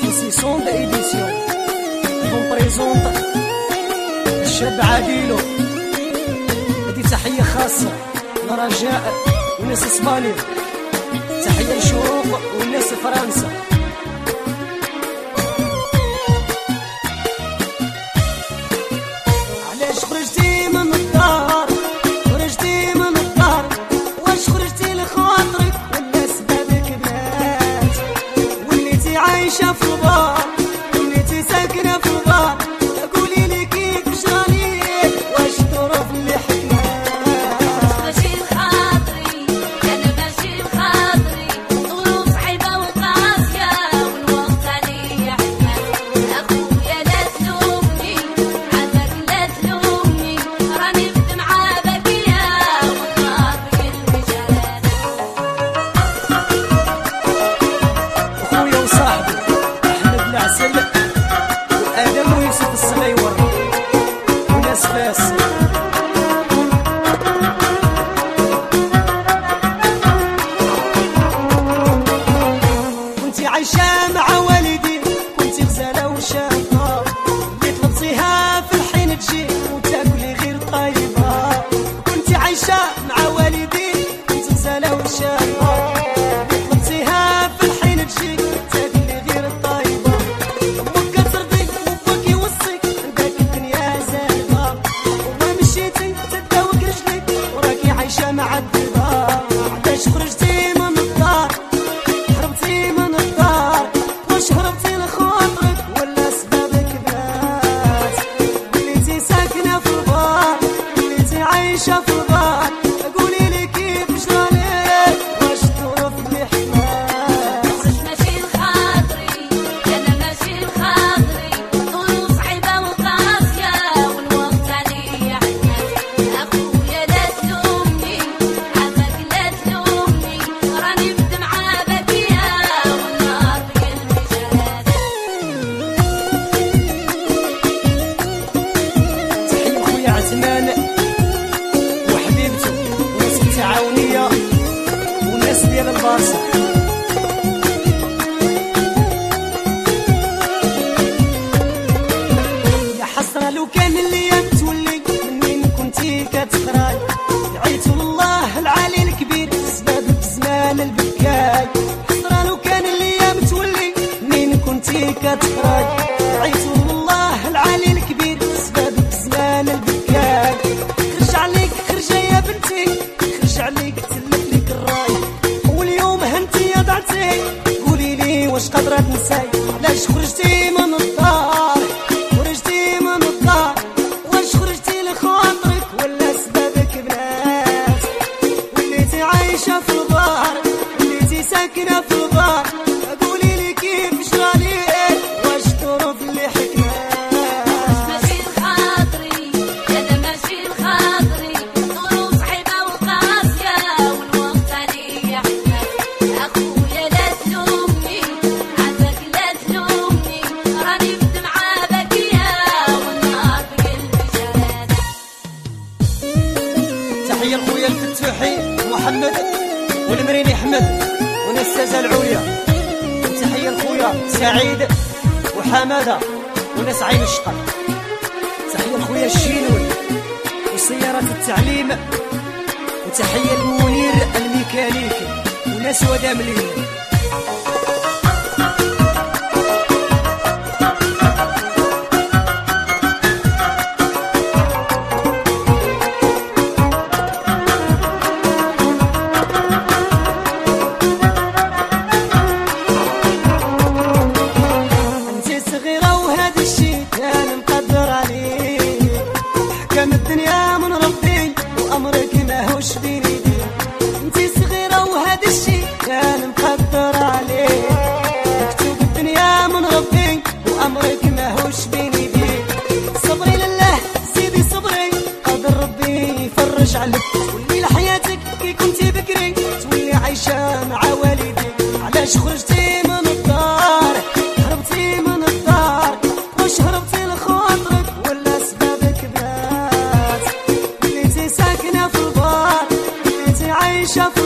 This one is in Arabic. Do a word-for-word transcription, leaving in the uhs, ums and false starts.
سيسون d'édition on présente الشاب عاديلو. هذه تحية خاصة لرجاء والناس اسبانيا، تحية لشروق والناس فرنسا. علاش خرجتي من الدار خرجتي من الدار واش خرجتي لخاطرك ولا سبابك بنات؟ وليتي عايشة في البار وليتي ساكنة في البار، قولي لي كيف جرالي واش ظروف اللي حكمات؟ ماشي لخاطري انا ماشي لخاطري، ظروف صعيبة وقاسية والوقت عليا حكمات. اخويا لا تلومني عافاك لا تلومني، راني بدمعة باكية والنار بقلبي جرات. اخويا وصاحبي احمد العسل وادم ويوسف الصغيور وناس فاس. كنتي عايشة مع والدي كنتي غزالة وشابة، اللي طلبتيها في الحين تجي وتاكلي غير طيبة. كنتي عايشة مع والدي كنتي غزالة وشابة، اللي طلبتيها في الحين تجي تاكلي غير طيبة. امك كترضيك وباك يوصيك عندك الدنيا زاهبة، وما مشيتي تداوك رجليك وراكي عايشة مع الدبا. علاش خرجتي من الدار هربتي من الدار واش هربتي لخاطرك ولا سبابك بنات؟ وليتي ساكنة في البار وليتي عايشة في البار، قولي لي كيف جرالك واش الظروف اللي حكمات؟ خرجت ماشي لخاطري انا ماشي لخاطري، ظروف صعيبة وقاسية والوقت عليا حكمات. اخويا لا تلومني عافاك لا تلومني، راني بدمعة باكية والنار بقلبي جرات. تحية خويا عثمان وحبيبته وناس التعاونية والناس ديال البارسا. يا حسرة لو كان الايام تولي منين كنتي كتقراي، دعيت الله العالي الكبير سبابك زمان البكاي. حسرة لو كان الايام تولي منين كنتي كتقراي، دعيت الله العالي الكبير سبابك زمان البكاي. خرج عليك خرجة يا بنتي خرج عليك تلف ليك الراي، واليوم هنتي يا ضعتي قولي لي واش قادرة تنساي؟ علاش خرجتي من الدار خرجتي من الدار واش خرجتي لخاطرك ولا سبابك بنات؟ وليتي عايشة في البار وليتي ساكنة في البار، قولي لي كيف جرالي واش الظروف اللي حكمات؟ ماشي لخاطري انا ماشي لخاطري، ظروف صعيبة وقاسية والوقت عليا حكمات. اخويا لا تلومني عافاك لا تلومني، راني بدمعة باكية والنار بقلبي جرات. تحية لخويا الفتوحي محمد والمريني احمد وناس السازة العليا. وتحية لخويا سعيد وحمادة وناس عين الشقر. تحية لخويا الشينوي وسيارة التعليم. وتحية لمنير الميكانيكي وناس وداملين. انتي صغيرة وهذا الشي كان مقدر عليه، حكم الدنيا من ربي وامرك ماهوش بين ايدي. انتي صغيرة وهذا الشي كان مقدر عليه، مكتوب الدنيا من ربي وامرك ماهوش بين ايدي. صبري لله سيدي صبري قادر ربي يفرج عليك، تولي لحياتك كي كنتي بكري تولي عايشة مع والديك. علاش خرجتي من الدار هربتي من الدار واش هربتي لخاطرك ولا سبابك بنات؟ وليتي ساكنة في البار وليتي عايشة في